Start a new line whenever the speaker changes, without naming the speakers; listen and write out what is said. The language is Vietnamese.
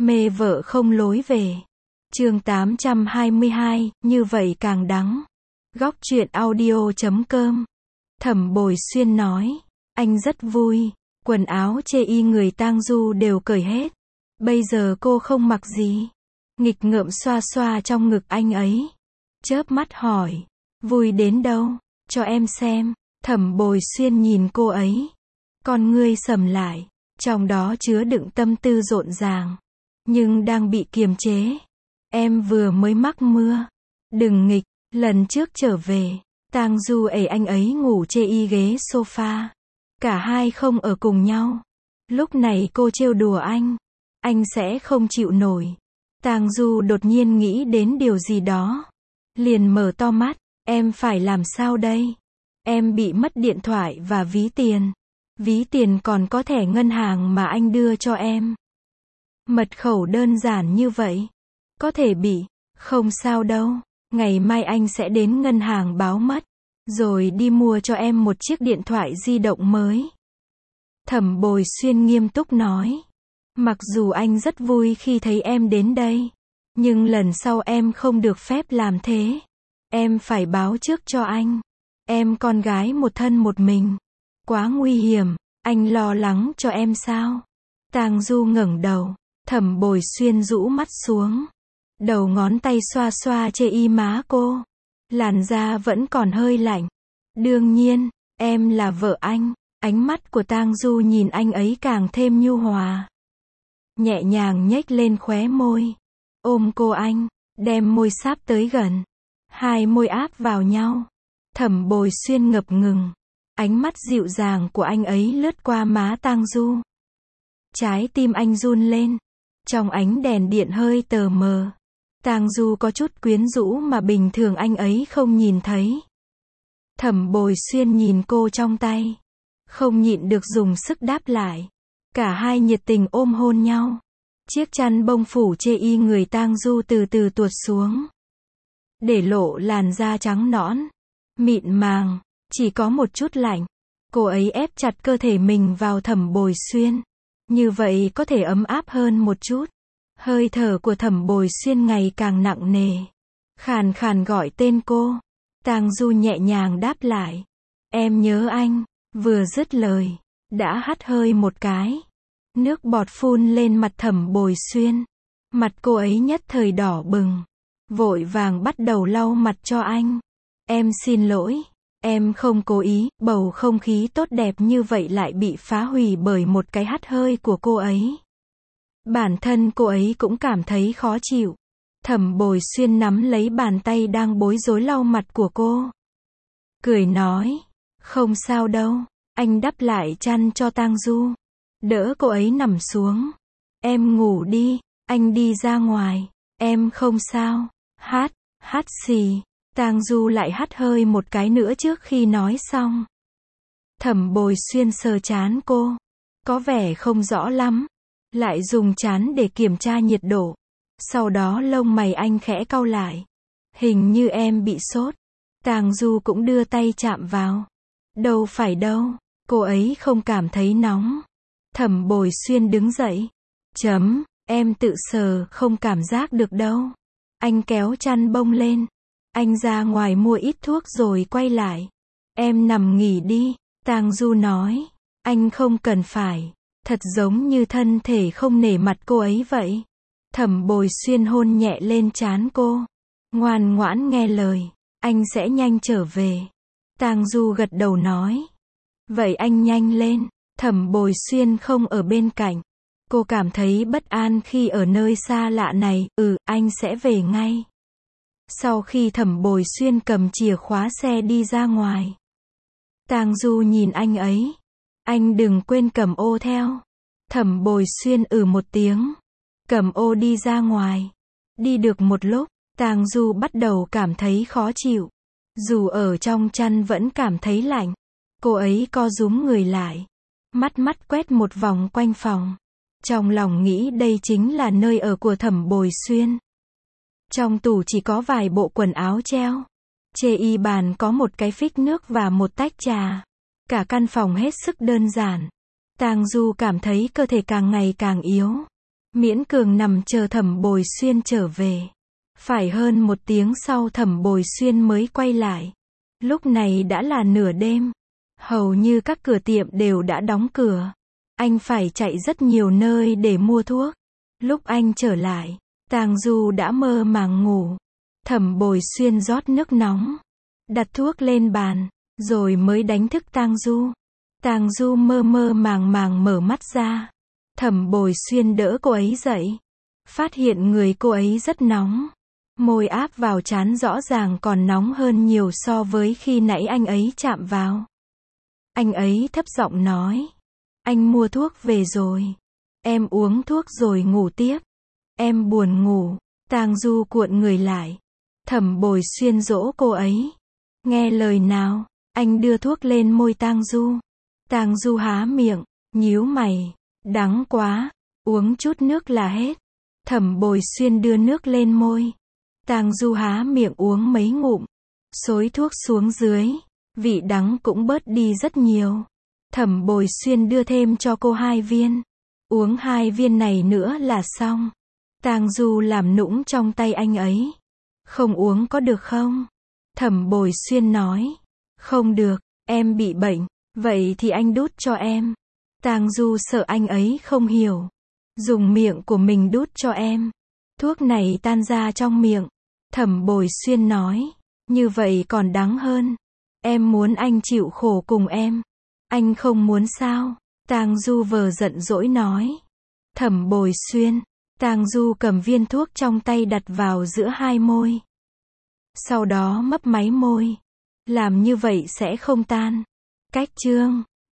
Mê vợ không lối về. Chương 822, như vậy càng đắng. Góc truyện audio.com. Thẩm Bồi Xuyên nói, anh rất vui, quần áo chê y người tang du đều cởi hết. Bây giờ cô không mặc gì. Nghịch ngợm xoa xoa trong ngực anh ấy. Chớp mắt hỏi, vui đến đâu, cho em xem. Thẩm Bồi Xuyên nhìn cô ấy. Con ngươi sầm lại, trong đó chứa đựng tâm tư rộn ràng, nhưng đang bị kiềm chế. Em vừa mới mắc mưa. Đừng nghịch, lần trước trở về, tang du ể anh ấy ngủ chê y ghế sofa. Cả hai không ở cùng nhau. Lúc này cô trêu đùa anh sẽ không chịu nổi. Tang du đột nhiên nghĩ đến điều gì đó. Liền mở to mắt, em phải làm sao đây? Em bị mất điện thoại và ví tiền. Ví tiền còn có thẻ ngân hàng mà anh đưa cho em. Mật khẩu đơn giản như vậy. Có thể bị, không sao đâu. Ngày mai anh sẽ đến ngân hàng báo mất, rồi đi mua cho em một chiếc điện thoại di động mới. Thẩm Bồi Xuyên nghiêm túc nói. Mặc dù anh rất vui khi thấy em đến đây, nhưng lần sau em không được phép làm thế. Em phải báo trước cho anh. Em con gái một thân một mình. Quá nguy hiểm, anh lo lắng cho em sao? Tang du ngẩng đầu, Thẩm Bồi Xuyên rũ mắt xuống. Đầu ngón tay xoa xoa chê y má cô. Làn da vẫn còn hơi lạnh. Đương nhiên, em là vợ anh. Ánh mắt của Tang du nhìn anh ấy càng thêm nhu hòa. Nhẹ nhàng nhếch lên khóe môi. Ôm cô anh, đem môi sáp tới gần. Hai môi áp vào nhau. Thẩm Bồi Xuyên ngập ngừng. Ánh mắt dịu dàng của anh ấy lướt qua má Tang du. Trái tim anh run lên. Trong ánh đèn điện hơi tờ mờ, Tang du có chút quyến rũ mà bình thường anh ấy không nhìn thấy. Thẩm Bồi Xuyên nhìn cô trong tay, không nhịn được dùng sức đáp lại. Cả hai nhiệt tình ôm hôn nhau. Chiếc chăn bông phủ chê y người Tang du từ từ tuột xuống, để lộ làn da trắng nõn, mịn màng, chỉ có một chút lạnh. Cô ấy ép chặt cơ thể mình vào Thẩm Bồi Xuyên. Như vậy có thể ấm áp hơn một chút. Hơi thở của Thẩm Bồi Xuyên ngày càng nặng nề. Khàn khàn gọi tên cô. Tang du nhẹ nhàng đáp lại. Em nhớ anh. Vừa dứt lời, đã hắt hơi một cái. Nước bọt phun lên mặt Thẩm Bồi Xuyên. Mặt cô ấy nhất thời đỏ bừng. Vội vàng bắt đầu lau mặt cho anh. Em xin lỗi. Em không cố ý. Bầu không khí tốt đẹp như vậy lại bị phá hủy bởi một cái hắt hơi của cô ấy. Bản thân cô ấy cũng cảm thấy khó chịu. Thẩm Bồi Xuyên nắm lấy bàn tay đang bối rối lau mặt của cô. Cười nói. Không sao đâu. Anh đắp lại chăn cho Tang du. Đỡ cô ấy nằm xuống. Em ngủ đi. Anh đi ra ngoài. Em không sao. Hắt xì. Tang du lại hắt hơi một cái nữa trước khi nói xong. Thẩm Bồi Xuyên sờ trán cô. Có vẻ không rõ lắm. Lại dùng trán để kiểm tra nhiệt độ. Sau đó lông mày anh khẽ cau lại. Hình như em bị sốt. Tang du cũng đưa tay chạm vào. Đâu phải đâu. Cô ấy không cảm thấy nóng. Thẩm Bồi Xuyên đứng dậy. Em tự sờ không cảm giác được đâu. Anh kéo chăn bông lên. Anh ra ngoài mua ít thuốc rồi quay lại. Em nằm nghỉ đi. Tang du nói. Anh không cần phải. Thật giống như thân thể không nể mặt cô ấy vậy. Thẩm Bồi Xuyên hôn nhẹ lên trán cô. Ngoan ngoãn nghe lời. Anh sẽ nhanh trở về. Tang du gật đầu nói. Vậy anh nhanh lên. Thẩm Bồi Xuyên không ở bên cạnh. Cô cảm thấy bất an khi ở nơi xa lạ này. Anh sẽ về ngay. Sau khi Thẩm Bồi Xuyên cầm chìa khóa xe đi ra ngoài, Tang du nhìn anh ấy. Anh đừng quên cầm ô theo. Thẩm Bồi Xuyên một tiếng. Cầm ô đi ra ngoài. Đi được một lúc, Tang du bắt đầu cảm thấy khó chịu. Dù ở trong chăn vẫn cảm thấy lạnh. Cô ấy co rúm người lại. Mắt quét một vòng quanh phòng. Trong lòng nghĩ đây chính là nơi ở của Thẩm Bồi Xuyên. Trong tủ chỉ có vài bộ quần áo treo. Chê y bàn có một cái phích nước và một tách trà. Cả căn phòng hết sức đơn giản. Tang du cảm thấy cơ thể càng ngày càng yếu. miễn cường nằm chờ Thẩm Bồi Xuyên trở về. Phải hơn 1 tiếng sau Thẩm Bồi Xuyên mới quay lại. Lúc này đã là nửa đêm. Hầu như các cửa tiệm đều đã đóng cửa. Anh phải chạy rất nhiều nơi để mua thuốc. Lúc anh trở lại, Tang Du đã mơ màng ngủ. Thẩm Bồi Xuyên rót nước nóng, đặt thuốc lên bàn, rồi mới đánh thức Tang Du. Tang Du mơ mơ màng màng mở mắt ra. Thẩm Bồi Xuyên đỡ cô ấy dậy. Phát hiện người cô ấy rất nóng. Môi áp vào trán rõ ràng còn nóng hơn nhiều so với khi nãy anh ấy chạm vào. Anh ấy thấp giọng nói. Anh mua thuốc về rồi. Em uống thuốc rồi ngủ tiếp. Em buồn ngủ. Tang Du cuộn người lại. Thẩm Bồi Xuyên dỗ cô ấy. Nghe lời nào. Anh đưa thuốc lên môi Tang Du. Tang Du há miệng, nhíu mày. Đắng quá. Uống chút nước là hết. Thẩm Bồi Xuyên đưa nước lên môi. Tang Du há miệng uống mấy ngụm. Xối thuốc xuống dưới. Vị đắng cũng bớt đi rất nhiều. Thẩm Bồi Xuyên đưa thêm cho cô 2 viên. Uống 2 viên này nữa là xong. Tang Du làm nũng trong tay anh ấy. Không uống có được không? Thẩm Bồi Xuyên nói. Không được, em bị bệnh. Vậy thì anh đút cho em. Tang Du sợ anh ấy không hiểu. Dùng miệng của mình đút cho em. Thuốc này tan ra trong miệng. Thẩm Bồi Xuyên nói. Như vậy còn đắng hơn. Em muốn anh chịu khổ cùng em. Anh không muốn sao? Tang Du vờ giận dỗi nói. Thẩm Bồi Xuyên. Tang Du cầm viên thuốc trong tay đặt vào giữa 2 môi. Sau đó mấp máy môi. Làm như vậy sẽ không tan. Cách chương